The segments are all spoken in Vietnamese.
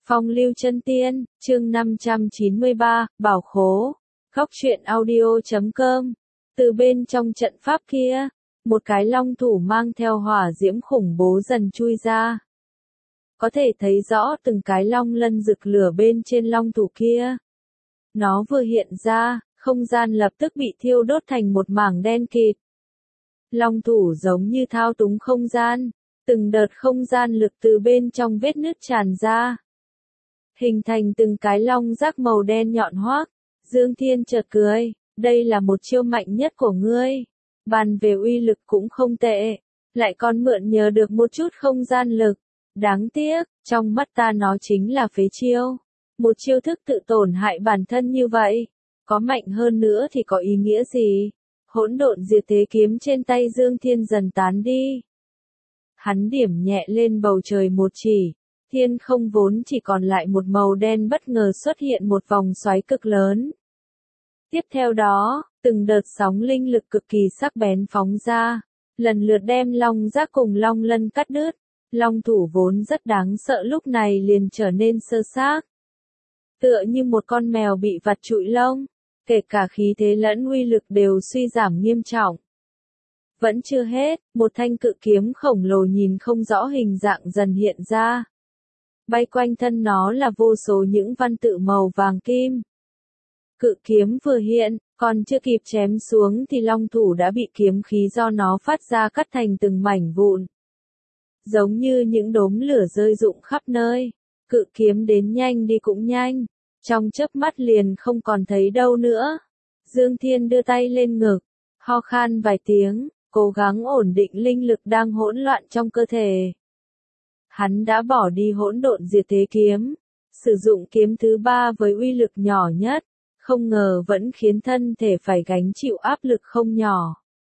Phong lưu chân tiên, chương 593, bảo khố. Góc truyện audio.com. Từ bên trong trận pháp kia, một cái long thủ mang theo hỏa diễm khủng bố dần chui ra. Có thể thấy rõ từng cái long lân rực lửa bên trên long thủ kia. Nó vừa hiện ra, không gian lập tức bị thiêu đốt thành một mảng đen kịt. Long thủ giống như thao túng không gian, từng đợt không gian lực từ bên trong vết nứt tràn ra, hình thành từng cái long rác màu đen nhọn hoác. Dương Thiên chợt cười, đây là một chiêu mạnh nhất của ngươi. Bàn về uy lực cũng không tệ, lại còn mượn nhờ được một chút không gian lực. Đáng tiếc, trong mắt ta nó chính là phế chiêu. Một chiêu thức tự tổn hại bản thân như vậy, có mạnh hơn nữa thì có ý nghĩa gì? Hỗn độn diệt thế kiếm trên tay Dương Thiên dần tán đi. Hắn điểm nhẹ lên bầu trời một chỉ. Thiên không vốn chỉ còn lại một màu đen, bất ngờ xuất hiện một vòng xoáy cực lớn. Tiếp theo đó, từng đợt sóng linh lực cực kỳ sắc bén phóng ra, lần lượt đem long giác cùng long lân cắt đứt. Long thủ vốn rất đáng sợ lúc này liền trở nên sơ xác. Tựa như một con mèo bị vặt trụi lông, kể cả khí thế lẫn uy lực đều suy giảm nghiêm trọng. Vẫn chưa hết, một thanh cự kiếm khổng lồ nhìn không rõ hình dạng dần hiện ra. Bay quanh thân nó là vô số những văn tự màu vàng kim. Cự kiếm vừa hiện, còn chưa kịp chém xuống thì long thủ đã bị kiếm khí do nó phát ra cắt thành từng mảnh vụn. Giống như những đốm lửa rơi rụng khắp nơi, cự kiếm đến nhanh đi cũng nhanh, trong chớp mắt liền không còn thấy đâu nữa. Dương Thiên đưa tay lên ngực, ho khan vài tiếng, cố gắng ổn định linh lực đang hỗn loạn trong cơ thể. Hắn đã bỏ đi hỗn độn diệt thế kiếm, sử dụng kiếm thứ ba với uy lực nhỏ nhất, không ngờ vẫn khiến thân thể phải gánh chịu áp lực không nhỏ.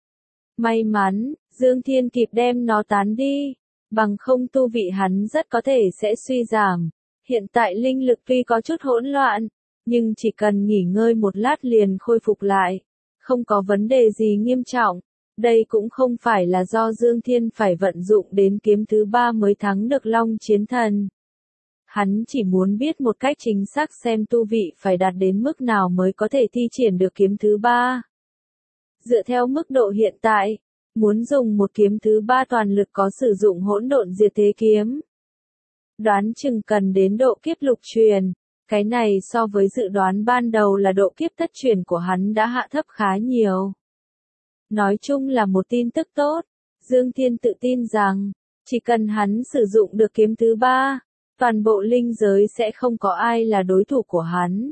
May mắn, Dương Thiên kịp đem nó tán đi, bằng không tu vị hắn rất có thể sẽ suy giảm. Hiện tại linh lực tuy có chút hỗn loạn, nhưng chỉ cần nghỉ ngơi một lát liền khôi phục lại, không có vấn đề gì nghiêm trọng. Đây cũng không phải là do Dương Thiên phải vận dụng đến kiếm thứ ba mới thắng được Long Chiến Thần. Hắn chỉ muốn biết một cách chính xác xem tu vị phải đạt đến mức nào mới có thể thi triển được kiếm thứ ba. Dựa theo mức độ hiện tại, muốn dùng một kiếm thứ ba toàn lực có sử dụng hỗn độn diệt thế kiếm. Đoán chừng cần đến độ kiếp lục truyền, cái này so với dự đoán ban đầu là độ kiếp thất truyền của hắn đã hạ thấp khá nhiều. Nói chung là một tin tức tốt, Dương Thiên tự tin rằng, chỉ cần hắn sử dụng được kiếm thứ ba, toàn bộ linh giới sẽ không có ai là đối thủ của hắn.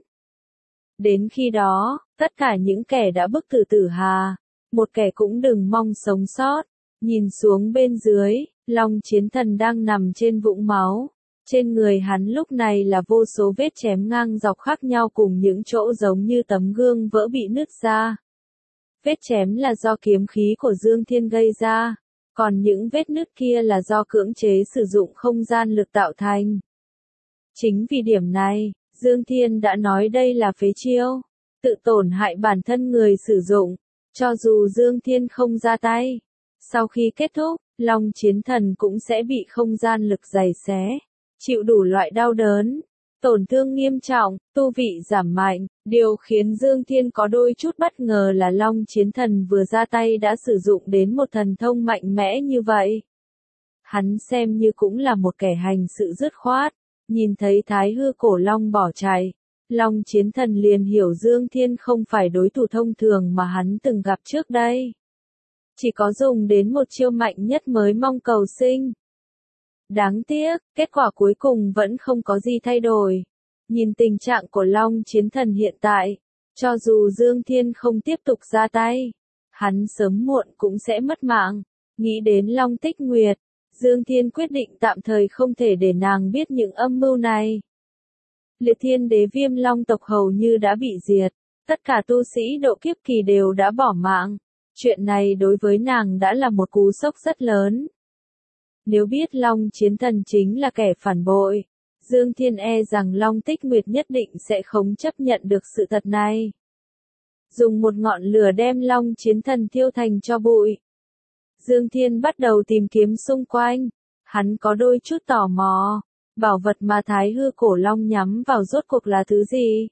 Đến khi đó, tất cả những kẻ đã bức tử tử hà, một kẻ cũng đừng mong sống sót. Nhìn xuống bên dưới, Long Chiến Thần đang nằm trên vũng máu. Trên người hắn lúc này là vô số vết chém ngang dọc khác nhau cùng những chỗ giống như tấm gương vỡ bị nứt ra. Vết chém là do kiếm khí của Dương Thiên gây ra, còn những vết nứt kia là do cưỡng chế sử dụng không gian lực tạo thành. Chính vì điểm này, Dương Thiên đã nói đây là phế chiêu, tự tổn hại bản thân người sử dụng, cho dù Dương Thiên không ra tay. Sau khi kết thúc, Long Chiến Thần cũng sẽ bị không gian lực giày xé, chịu đủ loại đau đớn, tổn thương nghiêm trọng, tu vị giảm mạnh. Điều khiến Dương Thiên có đôi chút bất ngờ là Long Chiến Thần vừa ra tay đã sử dụng đến một thần thông mạnh mẽ như vậy. Hắn xem như cũng là một kẻ hành sự dứt khoát, nhìn thấy Thái Hư Cổ Long bỏ chạy, Long Chiến Thần liền hiểu Dương Thiên không phải đối thủ thông thường mà hắn từng gặp trước đây. Chỉ có dùng đến một chiêu mạnh nhất mới mong cầu sinh. Đáng tiếc, kết quả cuối cùng vẫn không có gì thay đổi. Nhìn tình trạng của Long Chiến Thần hiện tại, cho dù Dương Thiên không tiếp tục ra tay, hắn sớm muộn cũng sẽ mất mạng. Nghĩ đến Long Tích Nguyệt, Dương Thiên quyết định tạm thời không thể để nàng biết những âm mưu này. Liệt Thiên Đế Viêm Long tộc hầu như đã bị diệt, tất cả tu sĩ độ kiếp kỳ đều đã bỏ mạng. Chuyện này đối với nàng đã là một cú sốc rất lớn. Nếu biết Long Chiến Thần chính là kẻ phản bội, Dương Thiên e rằng Long Tích Nguyệt nhất định sẽ không chấp nhận được sự thật này. Dùng một ngọn lửa đem Long Chiến Thần thiêu thành tro bụi. Dương Thiên bắt đầu tìm kiếm xung quanh, hắn có đôi chút tò mò, Bảo vật mà Thái Hư Cổ Long nhắm vào rốt cuộc là thứ gì?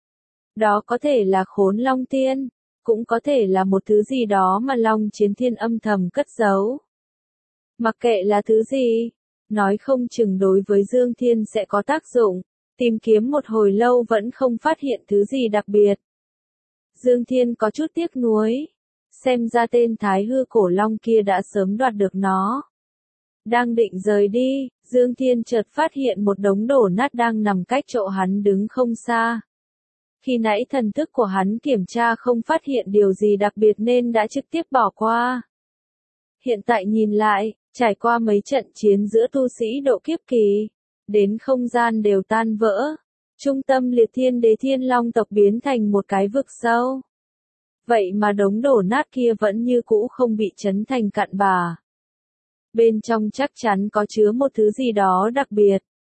Đó có thể là Khốn Long Tiên, cũng có thể là một thứ gì đó mà Long Chiến Thiên âm thầm cất giấu. Mặc kệ là thứ gì, nói không chừng đối với Dương Thiên sẽ có tác dụng, tìm kiếm một hồi lâu vẫn không phát hiện thứ gì đặc biệt. Dương Thiên có chút tiếc nuối, xem ra tên Thái Hư Cổ Long kia đã sớm đoạt được nó. Đang định rời đi, Dương Thiên chợt phát hiện một đống đổ nát đang nằm cách chỗ hắn đứng không xa. Khi nãy thần thức của hắn kiểm tra không phát hiện điều gì đặc biệt nên đã trực tiếp bỏ qua. Hiện tại nhìn lại, trải qua mấy trận chiến giữa tu sĩ độ kiếp kỳ, đến không gian đều tan vỡ. Trung tâm Liệt Thiên Đế Thiên Long tộc biến thành một cái vực sâu. Vậy mà đống đổ nát kia vẫn như cũ không bị chấn thành cặn bã. Bên trong chắc chắn có chứa một thứ gì đó đặc biệt.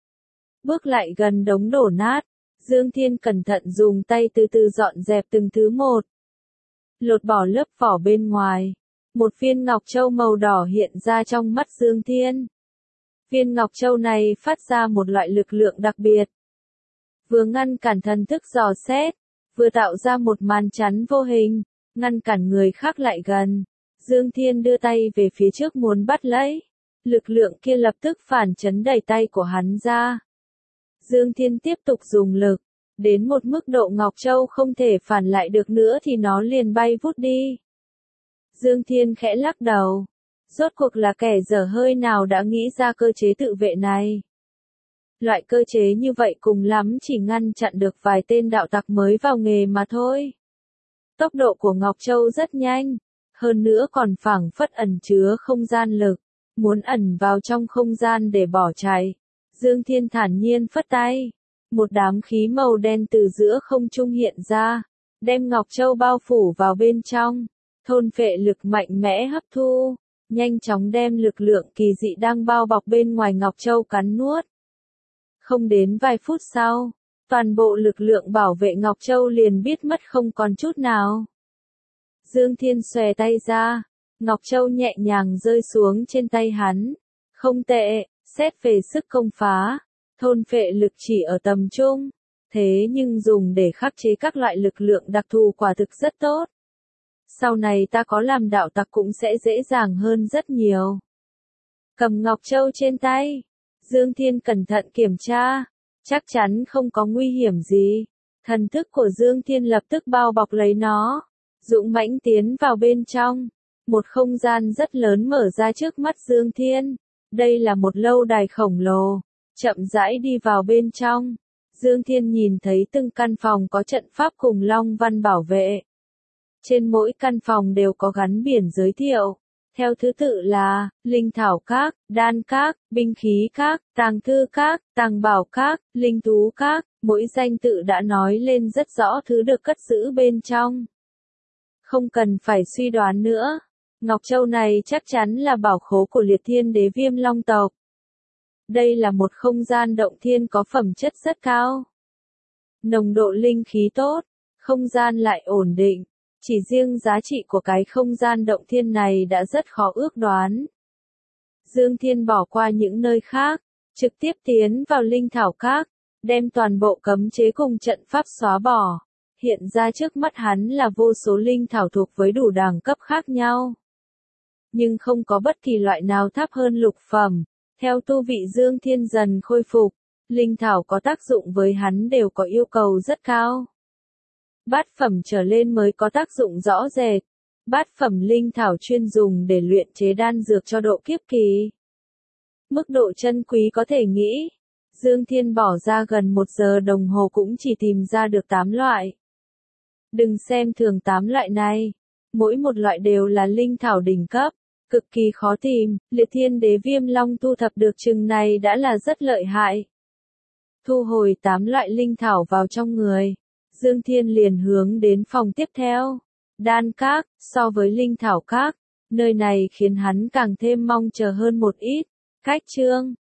Bước lại gần đống đổ nát, Dương Thiên cẩn thận dùng tay từ từ dọn dẹp từng thứ một. Lột bỏ lớp vỏ bên ngoài. Một viên ngọc châu màu đỏ hiện ra trong mắt Dương Thiên. Viên ngọc châu này phát ra một loại lực lượng đặc biệt. Vừa ngăn cản thần thức dò xét, vừa tạo ra một màn chắn vô hình, ngăn cản người khác lại gần. Dương Thiên đưa tay về phía trước muốn bắt lấy. Lực lượng kia lập tức phản chấn đẩy tay của hắn ra. Dương Thiên tiếp tục dùng lực. Đến một mức độ Ngọc Châu không thể phản lại được nữa thì nó liền bay vút đi. Dương Thiên khẽ lắc đầu. Rốt cuộc là kẻ dở hơi nào đã nghĩ ra cơ chế tự vệ này. Loại cơ chế như vậy cùng lắm chỉ ngăn chặn được vài tên đạo tặc mới vào nghề mà thôi. Tốc độ của Ngọc Châu rất nhanh, hơn nữa còn phảng phất ẩn chứa không gian lực, muốn ẩn vào trong không gian để bỏ chạy. Dương Thiên thản nhiên phất tay, một đám khí màu đen từ giữa không trung hiện ra, đem Ngọc Châu bao phủ vào bên trong, thôn phệ lực mạnh mẽ hấp thu, nhanh chóng đem lực lượng kỳ dị đang bao bọc bên ngoài Ngọc Châu cắn nuốt. Không đến vài phút sau, toàn bộ lực lượng bảo vệ Ngọc Châu liền biết mất không còn chút nào. Dương Thiên xòe tay ra, Ngọc Châu nhẹ nhàng rơi xuống trên tay hắn. Không tệ, xét về sức công phá, thôn phệ lực chỉ ở tầm trung, thế nhưng dùng để khắc chế các loại lực lượng đặc thù quả thực rất tốt. Sau này ta có làm đạo tặc cũng sẽ dễ dàng hơn rất nhiều. Cầm Ngọc Châu trên tay, Dương Thiên cẩn thận kiểm tra, chắc chắn không có nguy hiểm gì. Thần thức của Dương Thiên lập tức bao bọc lấy nó, dũng mãnh tiến vào bên trong. Một không gian rất lớn mở ra trước mắt Dương Thiên. Đây là một lâu đài khổng lồ, chậm rãi đi vào bên trong. Dương Thiên nhìn thấy từng căn phòng có trận pháp cùng long văn bảo vệ. Trên mỗi căn phòng đều có gắn biển giới thiệu, theo thứ tự là, linh thảo các, đan các, binh khí các, tàng thư các, tàng bảo các, linh thú các, mỗi danh tự đã nói lên rất rõ thứ được cất giữ bên trong. Không cần phải suy đoán nữa, Ngọc Châu này chắc chắn là bảo khố của Liệt Thiên Đế Viêm Long tộc. Đây là một không gian động thiên có phẩm chất rất cao. Nồng độ linh khí tốt, không gian lại ổn định. Chỉ riêng giá trị của cái không gian động thiên này đã rất khó ước đoán. Dương Thiên bỏ qua những nơi khác, trực tiếp tiến vào linh thảo các, đem toàn bộ cấm chế cùng trận pháp xóa bỏ. Hiện ra trước mắt hắn là vô số linh thảo thuộc với đủ đẳng cấp khác nhau. Nhưng không có bất kỳ loại nào thấp hơn lục phẩm. Theo tu vị Dương Thiên dần khôi phục, linh thảo có tác dụng với hắn đều có yêu cầu rất cao. Bát phẩm trở lên mới có tác dụng rõ rệt. Bát phẩm linh thảo chuyên dùng để luyện chế đan dược cho độ kiếp kỳ. Mức độ chân quý có thể nghĩ. Dương Thiên bỏ ra gần 1 giờ đồng hồ cũng chỉ tìm ra được 8 loại. Đừng xem thường 8 loại này. Mỗi một loại đều là linh thảo đỉnh cấp. Cực kỳ khó tìm, Liệt Thiên Đế Viêm Long thu thập được chừng này đã là rất lợi hại. Thu hồi 8 loại linh thảo vào trong người. Dương Thiên liền hướng đến phòng tiếp theo. Đan các, so với linh thảo các, nơi này khiến hắn càng thêm mong chờ hơn một ít. Cách chương